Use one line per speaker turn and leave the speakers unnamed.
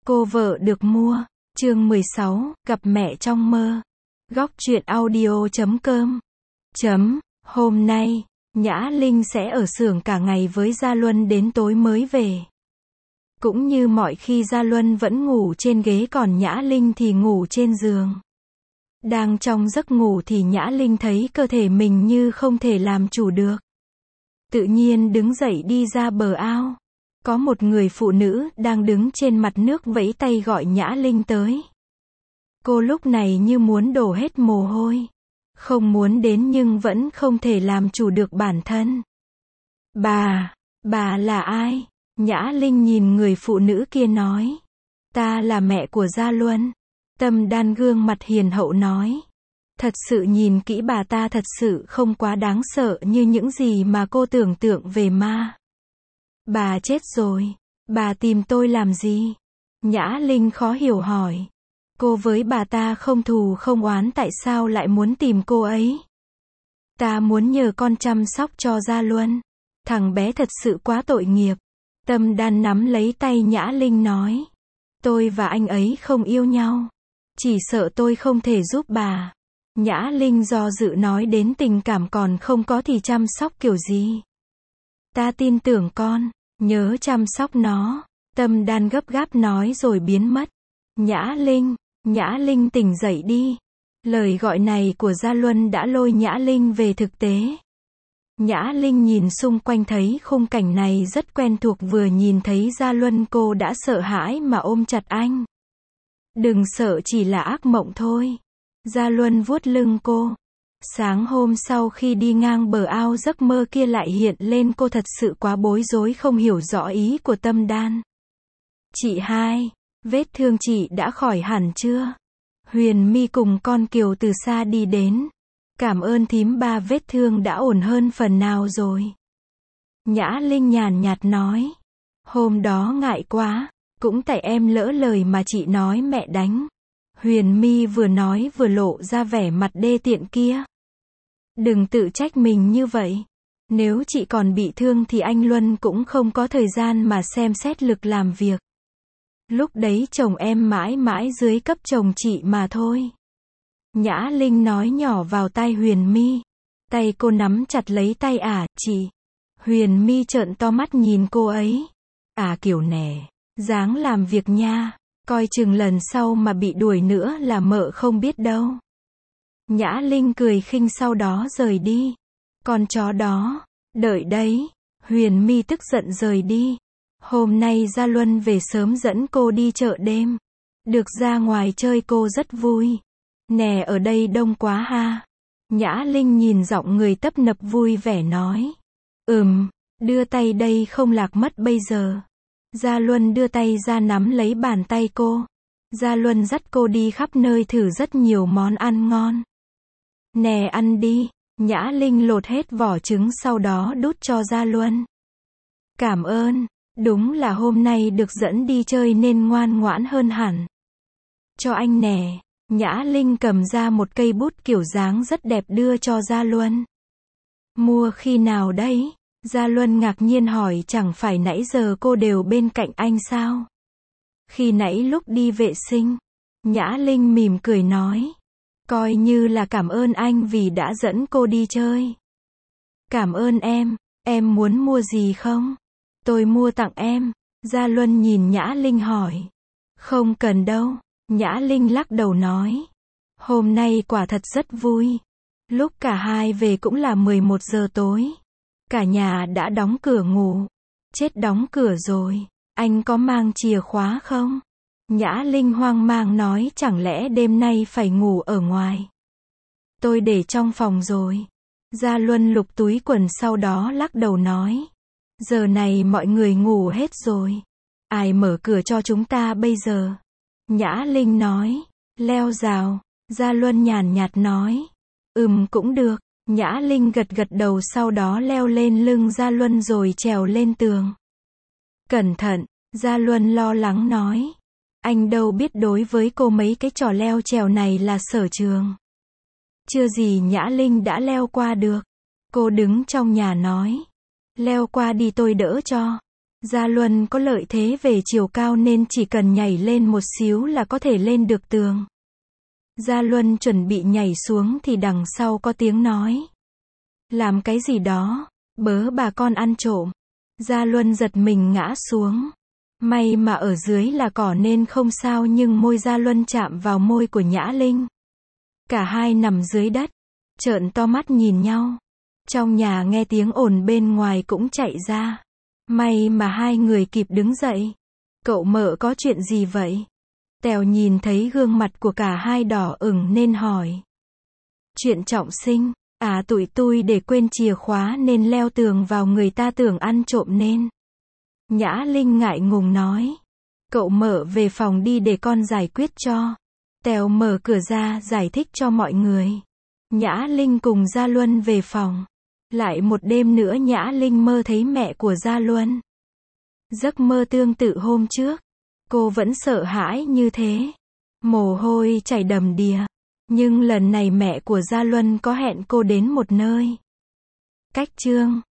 Cô vợ được mua. Chương 16, gặp mẹ trong mơ. Góc truyện audio.com. Hôm nay, Nhã Linh sẽ ở xưởng cả ngày với Gia Luân đến tối mới về. Cũng như mọi khi, Gia Luân vẫn ngủ trên ghế còn Nhã Linh thì ngủ trên giường. Đang trong giấc ngủ thì Nhã Linh thấy cơ thể mình như không thể làm chủ được. Tự nhiên đứng dậy đi ra bờ ao. Có một người phụ nữ đang đứng trên mặt nước vẫy tay gọi Nhã Linh tới. Cô lúc này như muốn đổ hết mồ hôi. Không muốn đến nhưng vẫn không thể làm chủ được bản thân. Bà là ai? Nhã Linh nhìn người phụ nữ kia nói. Ta là mẹ của Gia Luân. Tâm Đan gương mặt hiền hậu nói. Thật sự nhìn kỹ bà ta thật sự không quá đáng sợ như những gì mà cô tưởng tượng về ma. Bà chết rồi. Bà tìm tôi làm gì? Nhã Linh khó hiểu hỏi. Cô với bà ta không thù không oán, tại sao lại muốn tìm cô ấy? Ta muốn nhờ con chăm sóc cho Gia Luân. Thằng bé thật sự quá tội nghiệp. Tâm Đan nắm lấy tay Nhã Linh nói. Tôi và anh ấy không yêu nhau. Chỉ sợ tôi không thể giúp bà. Nhã Linh do dự nói, đến tình cảm còn không có thì chăm sóc kiểu gì? Ta tin tưởng con, nhớ chăm sóc nó. Tâm Đan gấp gáp nói rồi biến mất. Nhã Linh tỉnh dậy đi. Lời gọi này của Gia Luân đã lôi Nhã Linh về thực tế. Nhã Linh nhìn xung quanh thấy khung cảnh này rất quen thuộc, vừa nhìn thấy Gia Luân cô đã sợ hãi mà ôm chặt anh. Đừng sợ, chỉ là ác mộng thôi. Gia Luân vuốt lưng cô. Sáng hôm sau khi đi ngang bờ ao, giấc mơ kia lại hiện lên, cô thật sự quá bối rối không hiểu rõ ý của Tâm Đan. Chị hai, vết thương chị đã khỏi hẳn chưa? Huyền My cùng con Kiều từ xa đi đến. Cảm ơn thím ba, vết thương đã ổn hơn phần nào rồi. Nhã Linh nhàn nhạt nói. Hôm đó ngại quá, cũng tại em lỡ lời mà chị nói mẹ đánh. Huyền My vừa nói vừa lộ ra vẻ mặt đê tiện kia. Đừng tự trách mình như vậy. Nếu chị còn bị thương thì anh Luân cũng không có thời gian mà xem xét lực làm việc. Lúc đấy chồng em mãi mãi dưới cấp chồng chị mà thôi. Nhã Linh nói nhỏ vào tai Huyền My. Tay cô nắm chặt lấy tay chị. Huyền My trợn to mắt nhìn cô ấy. Kiểu nè, dáng làm việc nha. Coi chừng lần sau mà bị đuổi nữa là mợ không biết đâu. Nhã Linh cười khinh sau đó rời đi. Con chó đó, đợi đấy. Huyền My tức giận rời đi. Hôm nay Gia Luân về sớm dẫn cô đi chợ đêm. Được ra ngoài chơi cô rất vui. Nè, ở đây đông quá ha. Nhã Linh nhìn giọng người tấp nập vui vẻ nói. Đưa tay đây không lạc mất bây giờ. Gia Luân đưa tay ra nắm lấy bàn tay cô. Gia Luân dắt cô đi khắp nơi thử rất nhiều món ăn ngon. Nè, ăn đi. Nhã Linh lột hết vỏ trứng sau đó đút cho Gia Luân. Cảm ơn. Đúng là hôm nay được dẫn đi chơi nên ngoan ngoãn hơn hẳn. Cho anh nè. Nhã Linh cầm ra một cây bút kiểu dáng rất đẹp đưa cho Gia Luân. Mua khi nào đấy? Gia Luân ngạc nhiên hỏi, chẳng phải nãy giờ cô đều bên cạnh anh sao? Khi nãy lúc đi vệ sinh. Nhã Linh mỉm cười nói. Coi như là cảm ơn anh vì đã dẫn cô đi chơi. Cảm ơn em muốn mua gì không? Tôi mua tặng em. Gia Luân nhìn Nhã Linh hỏi. Không cần đâu. Nhã Linh lắc đầu nói. Hôm nay quả thật rất vui. Lúc cả hai về cũng là 11 giờ tối. Cả nhà đã đóng cửa ngủ. Chết, đóng cửa rồi. Anh có mang chìa khóa không? Nhã Linh hoang mang nói, chẳng lẽ đêm nay phải ngủ ở ngoài? Tôi để trong phòng rồi. Gia Luân lục túi quần sau đó lắc đầu nói. Giờ này mọi người ngủ hết rồi. Ai mở cửa cho chúng ta bây giờ? Nhã Linh nói. Leo rào. Gia Luân nhàn nhạt nói. Cũng được. Nhã Linh gật gật đầu sau đó leo lên lưng Gia Luân rồi trèo lên tường. Cẩn thận. Gia Luân lo lắng nói. Anh đâu biết đối với cô mấy cái trò leo trèo này là sở trường. Chưa gì Nhã Linh đã leo qua được. Cô đứng trong nhà nói. Leo qua đi tôi đỡ cho. Gia Luân có lợi thế về chiều cao nên chỉ cần nhảy lên một xíu là có thể lên được tường. Gia Luân chuẩn bị nhảy xuống thì đằng sau có tiếng nói. Làm cái gì đó, bớ bà con ăn trộm. Gia Luân giật mình ngã xuống. May mà ở dưới là cỏ nên không sao nhưng môi Gia Luân chạm vào môi của Nhã Linh. Cả hai nằm dưới đất, trợn to mắt nhìn nhau. Trong nhà nghe tiếng ồn bên ngoài cũng chạy ra. May mà hai người kịp đứng dậy. Cậu Mợ có chuyện gì vậy? Tèo nhìn thấy gương mặt của cả hai đỏ ửng nên hỏi. Chuyện trọng sinh, tụi tôi để quên chìa khóa nên leo tường vào người ta tưởng ăn trộm nên. Nhã Linh ngại ngùng nói. Cậu Mợ về phòng đi để con giải quyết cho. Tèo mở cửa ra giải thích cho mọi người. Nhã Linh cùng Gia Luân về phòng. Lại một đêm nữa Nhã Linh mơ thấy mẹ của Gia Luân. Giấc mơ tương tự hôm trước. Cô vẫn sợ hãi như thế. Mồ hôi chảy đầm đìa. Nhưng lần này mẹ của Gia Luân có hẹn cô đến một nơi. Cách chương